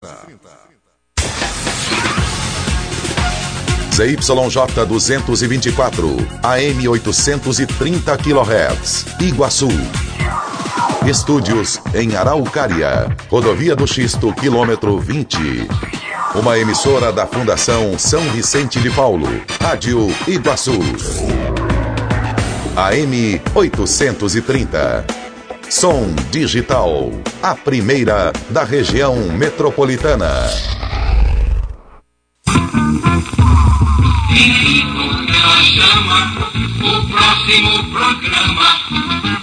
ZYJ 224, AM 830 kHz, Iguaçu. Estúdios em Araucária, Rodovia do Xisto, quilômetro 20. Uma emissora da Fundação São Vicente de Paulo, Rádio Iguaçu. AM 830. Som Digital, a primeira da região metropolitana. O próximo programa